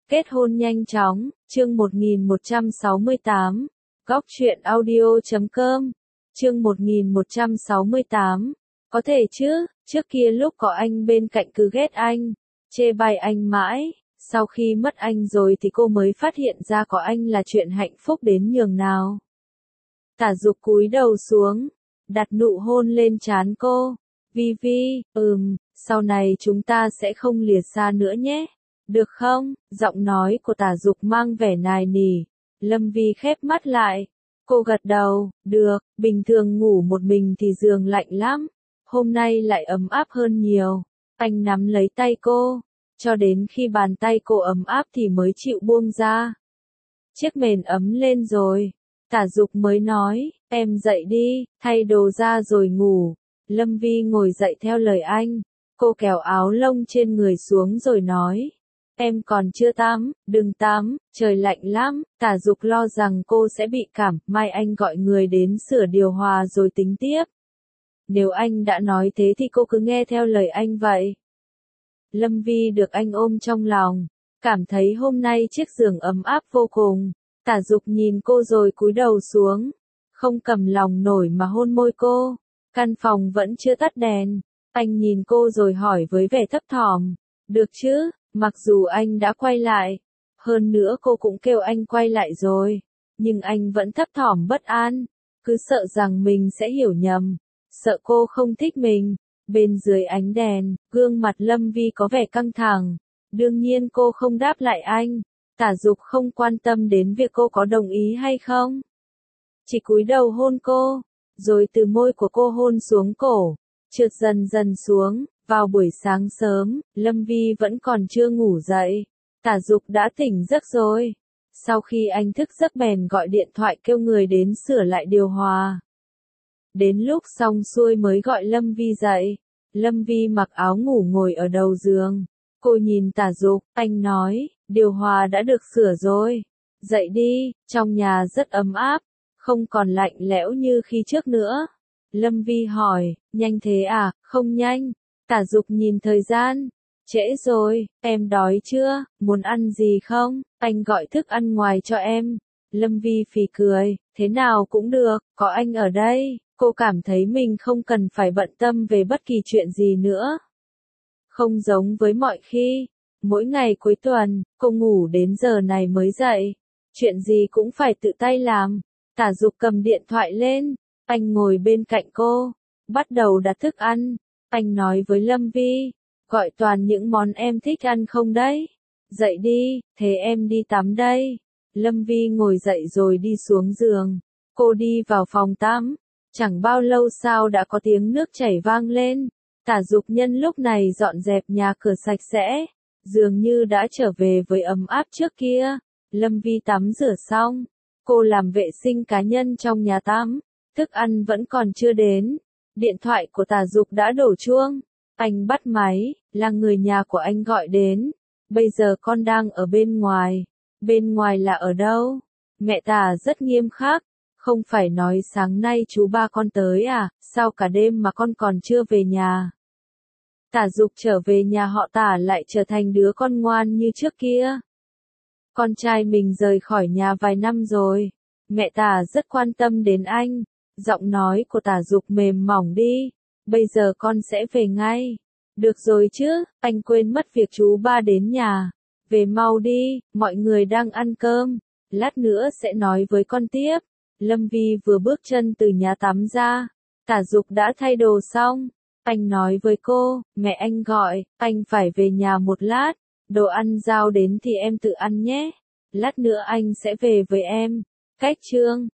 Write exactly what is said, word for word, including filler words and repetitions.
Kết hôn nhanh chóng, chương một nghìn một trăm sáu mươi tám, góc truyện audio chấm com, chương một nghìn một trăm sáu mươi tám, có thể chứ, trước kia lúc có anh bên cạnh cứ ghét anh, chê bai anh mãi, sau khi mất anh rồi thì cô mới phát hiện ra có anh là chuyện hạnh phúc đến nhường nào. Tả Dục cúi đầu xuống, đặt nụ hôn lên trán cô, Vi Vi, ừm, sau này chúng ta sẽ không lìa xa nữa nhé. Được không? Giọng nói của Tả Dục mang vẻ nài nỉ. Lâm Vi khép mắt lại. Cô gật đầu, được, bình thường ngủ một mình thì giường lạnh lắm. Hôm nay lại ấm áp hơn nhiều. Anh nắm lấy tay cô. Cho đến khi bàn tay cô ấm áp thì mới chịu buông ra. Chiếc mền ấm lên rồi. Tả Dục mới nói, em dậy đi, thay đồ ra rồi ngủ. Lâm Vi ngồi dậy theo lời anh. Cô kéo áo lông trên người xuống rồi nói. Em còn chưa tắm, đừng tắm, trời lạnh lắm. Tả Dục lo rằng cô sẽ bị cảm, mai anh gọi người đến sửa điều hòa rồi tính tiếp. Nếu anh đã nói thế thì cô cứ nghe theo lời anh vậy. Lâm Vi được anh ôm trong lòng, cảm thấy hôm nay chiếc giường ấm áp vô cùng. Tả Dục nhìn cô rồi cúi đầu xuống, không cầm lòng nổi mà hôn môi cô. Căn phòng vẫn chưa tắt đèn, anh nhìn cô rồi hỏi với vẻ thấp thỏm, được chứ? Mặc dù anh đã quay lại, hơn nữa cô cũng kêu anh quay lại rồi, nhưng anh vẫn thấp thỏm bất an, cứ sợ rằng mình sẽ hiểu nhầm, sợ cô không thích mình. Bên dưới ánh đèn, gương mặt Lâm Vi có vẻ căng thẳng, đương nhiên cô không đáp lại anh. Tả Dục không quan tâm đến việc cô có đồng ý hay không, chỉ cúi đầu hôn cô, rồi từ môi của cô hôn xuống cổ, trượt dần dần xuống. Vào buổi sáng sớm, Lâm Vi vẫn còn chưa ngủ dậy. Tả Dục đã tỉnh giấc rồi. Sau khi anh thức giấc bèn gọi điện thoại kêu người đến sửa lại điều hòa. Đến lúc xong xuôi mới gọi Lâm Vi dậy. Lâm Vi mặc áo ngủ ngồi ở đầu giường. Cô nhìn Tả Dục, anh nói, điều hòa đã được sửa rồi. Dậy đi, trong nhà rất ấm áp, không còn lạnh lẽo như khi trước nữa. Lâm Vi hỏi, nhanh thế à? Không nhanh. Tả Dục nhìn thời gian, trễ rồi, em đói chưa, muốn ăn gì không, anh gọi thức ăn ngoài cho em. Lâm Vi phì cười, thế nào cũng được, có anh ở đây, cô cảm thấy mình không cần phải bận tâm về bất kỳ chuyện gì nữa. Không giống với mọi khi, mỗi ngày cuối tuần, cô ngủ đến giờ này mới dậy, chuyện gì cũng phải tự tay làm. Tả Dục cầm điện thoại lên, anh ngồi bên cạnh cô, bắt đầu đặt thức ăn. Anh nói với Lâm Vi, gọi toàn những món em thích ăn không đấy? Dậy đi, thế em đi tắm đây. Lâm Vi ngồi dậy rồi đi xuống giường. Cô đi vào phòng tắm. Chẳng bao lâu sau đã có tiếng nước chảy vang lên. Tả Dục nhân lúc này dọn dẹp nhà cửa sạch sẽ, dường như đã trở về với ấm áp trước kia. Lâm Vi tắm rửa xong, cô làm vệ sinh cá nhân trong nhà tắm. Thức ăn vẫn còn chưa đến. Điện thoại của Tả Dục đã đổ chuông. Anh bắt máy, là người nhà của anh gọi đến. Bây giờ con đang ở bên ngoài. Bên ngoài là ở đâu? Mẹ Tả rất nghiêm khắc. Không phải nói sáng nay chú ba con tới à, sao cả đêm mà con còn chưa về nhà? Tả Dục trở về nhà họ Tả lại trở thành đứa con ngoan như trước kia. Con trai mình rời khỏi nhà vài năm rồi. Mẹ Tả rất quan tâm đến anh. Giọng nói của Tả Dục mềm mỏng đi. Bây giờ con sẽ về ngay. Được rồi chứ, anh quên mất việc chú ba đến nhà. Về mau đi, mọi người đang ăn cơm. Lát nữa sẽ nói với con tiếp. Lâm Vi vừa bước chân từ nhà tắm ra. Tả Dục đã thay đồ xong. Anh nói với cô, mẹ anh gọi, anh phải về nhà một lát. Đồ ăn giao đến thì em tự ăn nhé. Lát nữa anh sẽ về với em. Cách chương